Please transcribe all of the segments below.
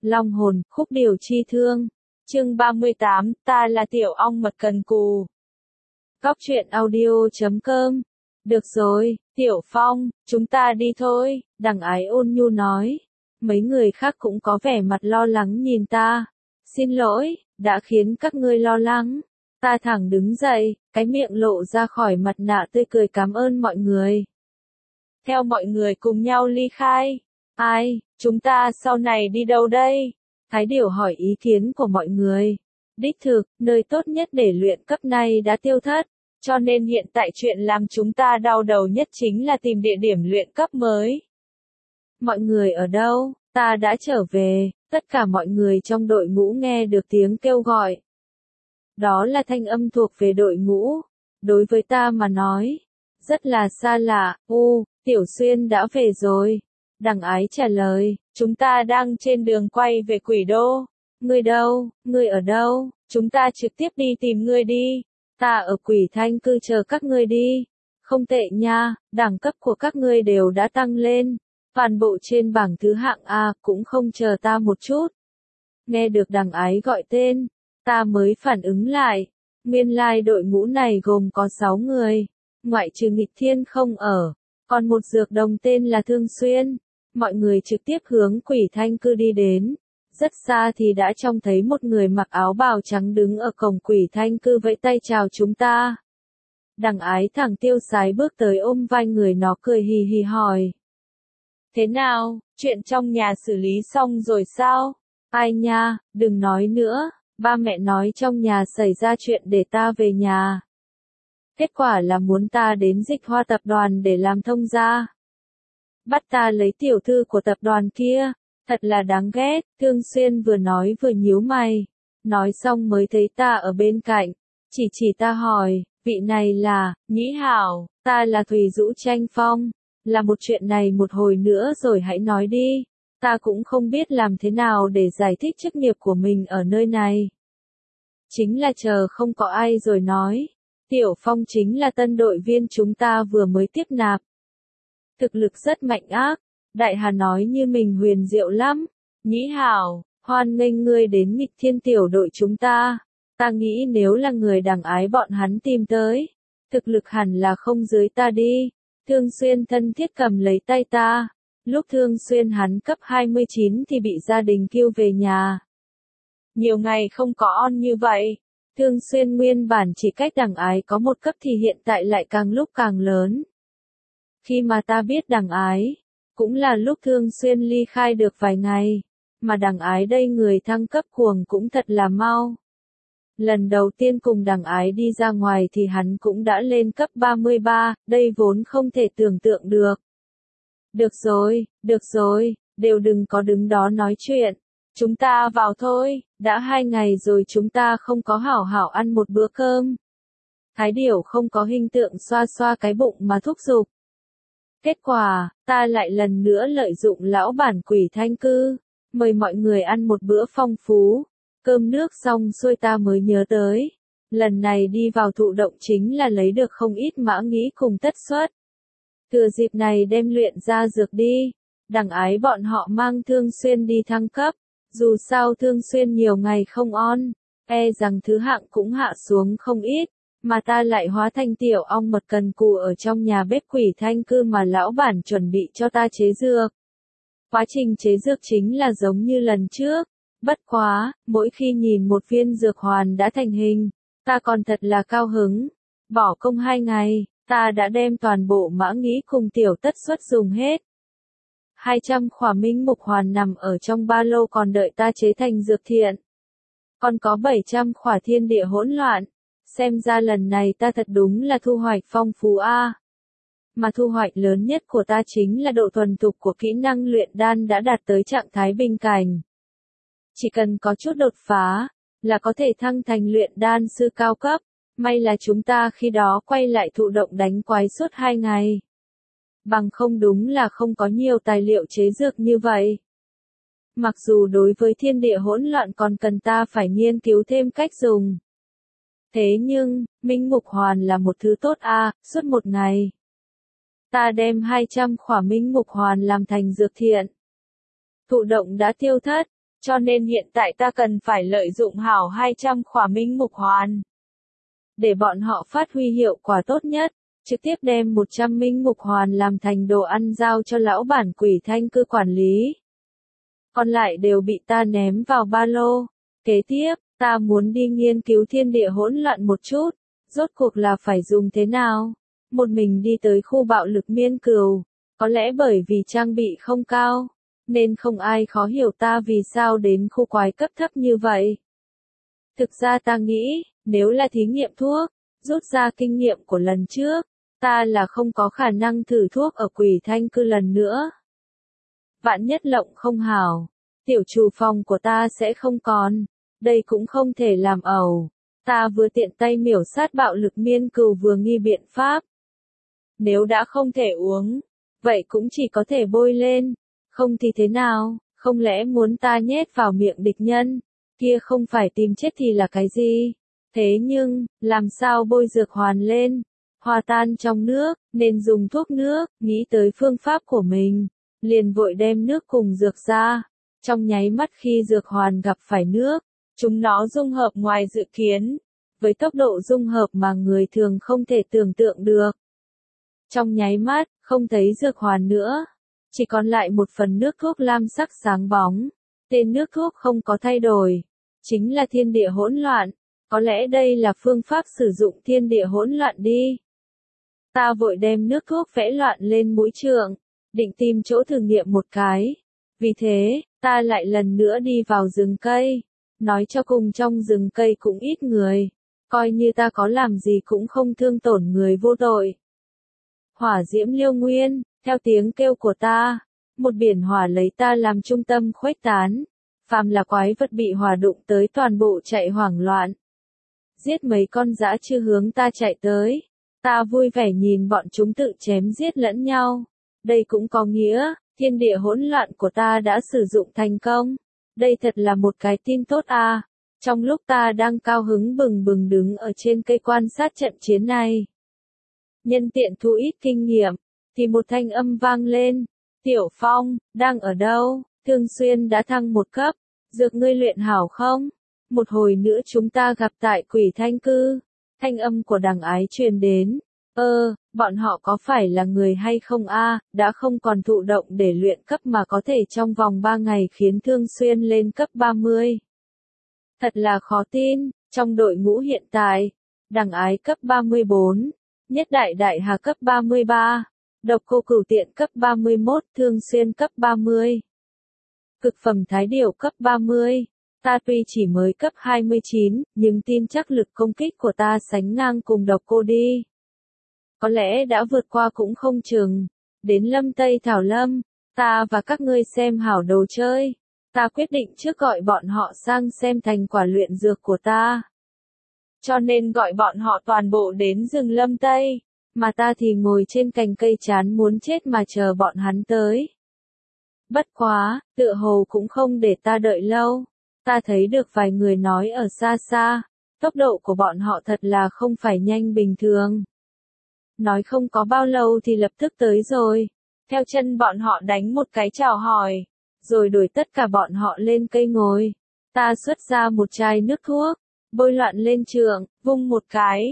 Long hồn, khúc điều chi thương. Chương 38, ta là Tiểu Ong Mật Cần Cù. Góc truyện audio.com. Được rồi, Tiểu Phong, chúng ta đi thôi, Đằng Ái ôn nhu nói. Mấy người khác cũng có vẻ mặt lo lắng nhìn ta. Xin lỗi, đã khiến các ngươi lo lắng. Ta thẳng đứng dậy, cái miệng lộ ra khỏi mặt nạ tươi cười cảm ơn mọi người. Theo mọi người cùng nhau ly khai. Ai, chúng ta sau này đi đâu đây? Thái Điểu hỏi ý kiến của mọi người. Đích thực, nơi tốt nhất để luyện cấp này đã tiêu thất, cho nên hiện tại chuyện làm chúng ta đau đầu nhất chính là tìm địa điểm luyện cấp mới. Mọi người ở đâu? Ta đã trở về, tất cả mọi người trong đội ngũ nghe được tiếng kêu gọi. Đó là thanh âm thuộc về đội ngũ. Đối với ta mà nói, rất là xa lạ. Tiểu Xuyên đã về rồi. Đằng Ái trả lời, chúng ta đang trên đường quay về Quỷ Đô. Ngươi đâu, ngươi ở đâu, chúng ta trực tiếp đi tìm ngươi đi. Ta ở Quỷ Thanh Cư chờ các ngươi đi. Không tệ nha, đẳng cấp của các ngươi đều đã tăng lên. Toàn bộ trên bảng thứ hạng A cũng không chờ ta một chút. Nghe được Đằng Ái gọi tên, ta mới phản ứng lại. Nguyên lai đội ngũ này gồm có 6 người, ngoại trừ Nghịch Thiên không ở, còn một dược đồng tên là Thương Xuyên. Mọi người trực tiếp hướng Quỷ Thanh Cư đi đến. Rất xa thì đã trông thấy một người mặc áo bào trắng đứng ở cổng Quỷ Thanh Cư vẫy tay chào chúng ta. Đằng Ái thẳng tiêu sái bước tới ôm vai người nó cười hì hì hỏi. Thế nào, chuyện trong nhà xử lý xong rồi sao? Ai nha, đừng nói nữa, ba mẹ nói trong nhà xảy ra chuyện để ta về nhà. Kết quả là muốn ta đến Dịch Hoa tập đoàn để làm thông gia. Bắt ta lấy tiểu thư của tập đoàn kia, thật là đáng ghét. Thương Xuyên vừa nói vừa nhíu mày, nói xong mới thấy ta ở bên cạnh, chỉ ta hỏi, vị này là, Nhĩ Hảo, ta là Thủy Dũ Tranh Phong, là một chuyện này một hồi nữa rồi hãy nói đi, ta cũng không biết làm thế nào để giải thích chức nghiệp của mình ở nơi này. Chính là chờ không có ai rồi nói, Tiểu Phong chính là tân đội viên chúng ta vừa mới tiếp nạp. Thực lực rất mạnh ác, Đại Hà nói như mình huyền diệu lắm. Nhĩ Hảo, hoan nghênh ngươi đến Nghịch Thiên tiểu đội chúng ta. Ta nghĩ nếu là người Đằng Ái bọn hắn tìm tới, thực lực hẳn là không dưới ta đi. Thương Xuyên thân thiết cầm lấy tay ta. Lúc Thương Xuyên hắn cấp 29 thì bị gia đình kêu về nhà. Nhiều ngày không có on như vậy. Thương Xuyên nguyên bản chỉ cách Đằng Ái có một cấp thì hiện tại lại càng lúc càng lớn. Khi mà ta biết Đằng Ái, cũng là lúc Thương Xuyên ly khai được vài ngày, mà Đằng Ái đây người thăng cấp cuồng cũng thật là mau. Lần đầu tiên cùng Đằng Ái đi ra ngoài thì hắn cũng đã lên cấp 33, đây vốn không thể tưởng tượng được. Được rồi, đều đừng có đứng đó nói chuyện. Chúng ta vào thôi, đã 2 ngày rồi chúng ta không có hảo hảo ăn một bữa cơm. Thái Điểu không có hình tượng xoa xoa cái bụng mà thúc giục. Kết quả, ta lại lần nữa lợi dụng lão bản Quỷ Thanh Cư, mời mọi người ăn một bữa phong phú. Cơm nước xong xuôi ta mới nhớ tới. Lần này đi vào thụ động chính là lấy được không ít mã nghĩ cùng tất suất. Thừa dịp này đem luyện ra dược đi. Đằng Ái bọn họ mang Thương Xuyên đi thăng cấp. Dù sao Thương Xuyên nhiều ngày không on, rằng thứ hạng cũng hạ xuống không ít. Mà ta lại hóa thành Tiểu Ong Mật Cần Cù ở trong nhà bếp Quỷ Thanh Cư mà lão bản chuẩn bị cho ta chế dược. Quá trình chế dược chính là giống như lần trước. Bất quá, mỗi khi nhìn một viên dược hoàn đã thành hình, ta còn thật là cao hứng. Bỏ công 2 ngày, ta đã đem toàn bộ mã nghĩ cùng tiểu tất suất dùng hết. 200 khỏa minh mục hoàn nằm ở trong ba lô còn đợi ta chế thành dược thiện. Còn có 700 khỏa thiên địa hỗn loạn. Xem ra lần này ta thật đúng là thu hoạch phong phú a. Mà thu hoạch lớn nhất của ta chính là độ thuần thục của kỹ năng luyện đan đã đạt tới trạng thái bình cảnh. Chỉ cần có chút đột phá, là có thể thăng thành luyện đan sư cao cấp. May là chúng ta khi đó quay lại thụ động đánh quái suốt 2 ngày. Bằng không đúng là không có nhiều tài liệu chế dược như vậy. Mặc dù đối với thiên địa hỗn loạn còn cần ta phải nghiên cứu thêm cách dùng. Thế nhưng, minh mục hoàn là một thứ tốt suốt một ngày. Ta đem 200 khỏa minh mục hoàn làm thành dược thiện. Thụ động đã tiêu thất. Cho nên hiện tại ta cần phải lợi dụng hảo 200 khỏa minh mục hoàn. Để bọn họ phát huy hiệu quả tốt nhất, trực tiếp đem 100 minh mục hoàn làm thành đồ ăn giao cho lão bản Quỷ Thanh Cư quản lý. Còn lại đều bị ta ném vào ba lô. Kế tiếp, ta muốn đi nghiên cứu thiên địa hỗn loạn một chút, rốt cuộc là phải dùng thế nào? Một mình đi tới khu bạo lực Miên Cừu, có lẽ bởi vì trang bị không cao, nên không ai khó hiểu ta vì sao đến khu quái cấp thấp như vậy. Thực ra ta nghĩ, nếu là thí nghiệm thuốc, rút ra kinh nghiệm của lần trước, ta là không có khả năng thử thuốc ở Quỷ Thanh Cư lần nữa. Vạn nhất lộng không hảo, tiểu trù phòng của ta sẽ không còn, đây cũng không thể làm ẩu. Ta vừa tiện tay miểu sát bạo lực Miên Cừu vừa nghi biện pháp. Nếu đã không thể uống, vậy cũng chỉ có thể bôi lên, không thì thế nào, không lẽ muốn ta nhét vào miệng địch nhân, kia không phải tìm chết thì là cái gì? Thế nhưng, làm sao bôi dược hoàn lên, hòa tan trong nước, nên dùng thuốc nước, nghĩ tới phương pháp của mình, liền vội đem nước cùng dược ra, trong nháy mắt khi dược hoàn gặp phải nước, chúng nó dung hợp ngoài dự kiến, với tốc độ dung hợp mà người thường không thể tưởng tượng được. Trong nháy mắt, không thấy dược hoàn nữa, chỉ còn lại một phần nước thuốc lam sắc sáng bóng. Tên nước thuốc không có thay đổi, chính là thiên địa hỗn loạn, có lẽ đây là phương pháp sử dụng thiên địa hỗn loạn đi. Ta vội đem nước thuốc vẽ loạn lên mũi trượng, định tìm chỗ thử nghiệm một cái. Vì thế, ta lại lần nữa đi vào rừng cây, nói cho cùng trong rừng cây cũng ít người, coi như ta có làm gì cũng không thương tổn người vô tội. Hỏa diễm liêu nguyên, theo tiếng kêu của ta, một biển hỏa lấy ta làm trung tâm khuếch tán, phàm là quái vật bị hỏa đụng tới toàn bộ chạy hoảng loạn. Giết mấy con dã chư hướng ta chạy tới, ta vui vẻ nhìn bọn chúng tự chém giết lẫn nhau. Đây cũng có nghĩa, thiên địa hỗn loạn của ta đã sử dụng thành công. Đây thật là một cái tin tốt à. Trong lúc ta đang cao hứng bừng bừng đứng ở trên cây quan sát trận chiến này, nhân tiện thu ít kinh nghiệm, thì một thanh âm vang lên. Tiểu Phong, đang ở đâu? Thương Xuyên đã thăng một cấp, dược ngươi luyện hảo không? Một hồi nữa chúng ta gặp tại Quỷ Thanh Cư. Thanh âm của Đằng Ái truyền đến. Bọn họ có phải là người hay không a? Đã không còn thụ động để luyện cấp mà có thể trong vòng 3 ngày khiến Thương Xuyên lên cấp 30. Thật là khó tin, trong đội ngũ hiện tại, Đằng Ái cấp 34, Nhất Đại Đại Hà cấp 33, Độc Cô Cửu Tiện cấp 31, Thương Xuyên cấp 30. Cực phẩm Thái Điểu cấp 30. Ta tuy chỉ mới cấp 29, nhưng tin chắc lực công kích của ta sánh ngang cùng Độc Cô đi. Có lẽ đã vượt qua cũng không chừng. Đến Lâm Tây Thảo Lâm, ta và các ngươi xem hảo đồ chơi. Ta quyết định trước gọi bọn họ sang xem thành quả luyện dược của ta. Cho nên gọi bọn họ toàn bộ đến rừng Lâm Tây, mà ta thì ngồi trên cành cây chán muốn chết mà chờ bọn hắn tới. Bất quá, tựa hồ cũng không để ta đợi lâu. Ta thấy được vài người nói ở xa xa, tốc độ của bọn họ thật là không phải nhanh bình thường. Nói không có bao lâu thì lập tức tới rồi. Theo chân bọn họ đánh một cái chào hỏi, rồi đuổi tất cả bọn họ lên cây ngồi. Ta xuất ra một chai nước thuốc, bôi loạn lên trượng, vung một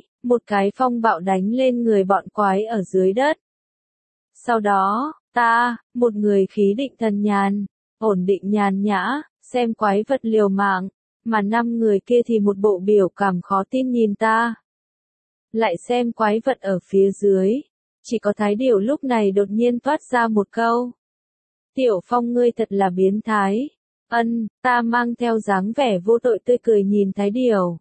cái phong bạo đánh lên người bọn quái ở dưới đất. Sau đó, ta, một người khí định thần nhàn, ổn định nhàn nhã, xem quái vật liều mạng, mà 5 người kia thì một bộ biểu cảm khó tin nhìn ta. Lại xem quái vật ở phía dưới, chỉ có Thái Điểu lúc này đột nhiên toát ra một câu. Tiểu Phong ngươi thật là biến thái. Ta mang theo dáng vẻ vô tội tươi cười nhìn Thái Điểu.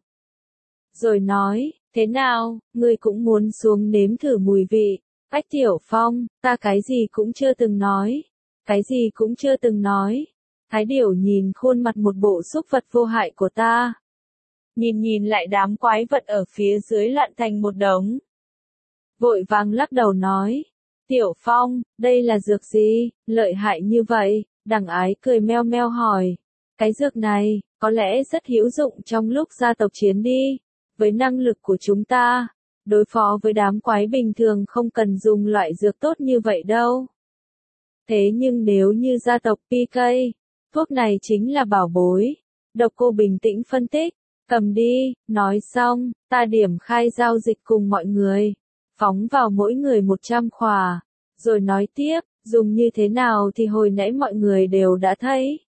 Rồi nói, thế nào, ngươi cũng muốn xuống nếm thử mùi vị. Ách Tiểu Phong, ta cái gì cũng chưa từng nói. Cái gì cũng chưa từng nói. Thái Điểu nhìn khuôn mặt một bộ xúc vật vô hại của ta. Nhìn lại đám quái vật ở phía dưới lặn thành một đống. Vội vàng lắc đầu nói. Tiểu Phong, đây là dược gì, lợi hại như vậy? Đằng Ái cười meo meo hỏi. Cái dược này, có lẽ rất hữu dụng trong lúc gia tộc chiến đi. Với năng lực của chúng ta, đối phó với đám quái bình thường không cần dùng loại dược tốt như vậy đâu. Thế nhưng nếu như gia tộc PK, Thuốc này chính là bảo bối. Độc Cô bình tĩnh phân tích. Cầm đi, nói xong, ta điểm khai giao dịch cùng mọi người. Phóng vào mỗi người 100 khỏa. Rồi nói tiếp, dùng như thế nào thì hồi nãy mọi người đều đã thấy.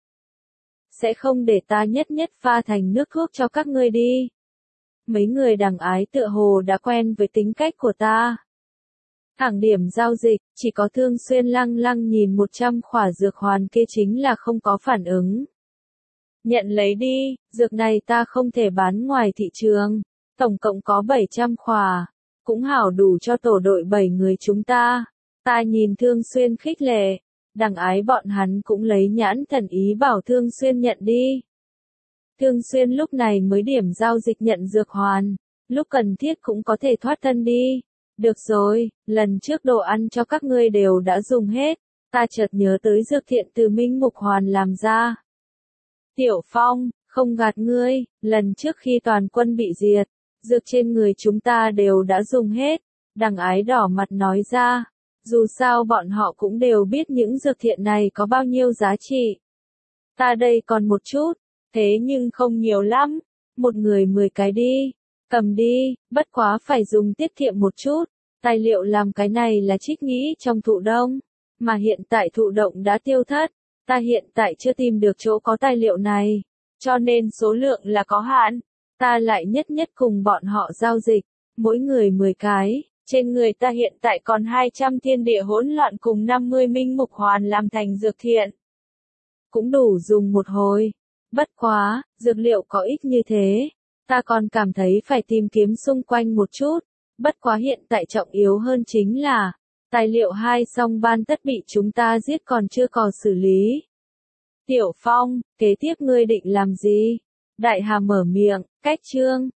Sẽ không để ta nhất nhất pha thành nước thuốc cho các ngươi đi. Mấy người đằng ái tựa hồ đã quen với tính cách của ta. Thẳng điểm giao dịch, chỉ có Thương Xuyên lăng lăng nhìn 100 khỏa dược hoàn kia chính là không có phản ứng. Nhận lấy đi, dược này ta không thể bán ngoài thị trường. Tổng cộng có 700 khỏa. Cũng hảo đủ cho tổ đội 7 người chúng ta. Ta nhìn Thương Xuyên khích lệ. Đằng ái bọn hắn cũng lấy nhãn thần ý bảo Thương Xuyên nhận đi. Thương Xuyên lúc này mới điểm giao dịch nhận dược hoàn. Lúc cần thiết cũng có thể thoát thân đi. Được rồi, lần trước đồ ăn cho các ngươi đều đã dùng hết. Ta chợt nhớ tới dược thiện từ Minh Mục Hoàn làm ra. Tiểu Phong, không gạt ngươi, lần trước khi toàn quân bị diệt, dược trên người chúng ta đều đã dùng hết. Đằng ái đỏ mặt nói ra. Dù sao bọn họ cũng đều biết những dược thiện này có bao nhiêu giá trị. Ta đây còn một chút, thế nhưng không nhiều lắm. Một người 10 cái đi. Cầm đi, bất quá phải dùng tiết kiệm một chút. Tài liệu làm cái này là trích nghĩ trong thụ đông. Mà hiện tại thụ động đã tiêu thất. Ta hiện tại chưa tìm được chỗ có tài liệu này. Cho nên số lượng là có hạn. Ta lại nhất nhất cùng bọn họ giao dịch. Mỗi người 10 cái. Trên người ta hiện tại còn 200 thiên địa hỗn loạn cùng 50 minh mục hoàn làm thành dược thiện. Cũng đủ dùng một hồi. Bất quá, dược liệu có ít như thế. Ta còn cảm thấy phải tìm kiếm xung quanh một chút. Bất quá hiện tại trọng yếu hơn chính là, tài liệu 2 song ban tất bị chúng ta giết còn chưa có xử lý. Tiểu Phong, kế tiếp ngươi định làm gì? Đại Hà mở miệng, cách chương.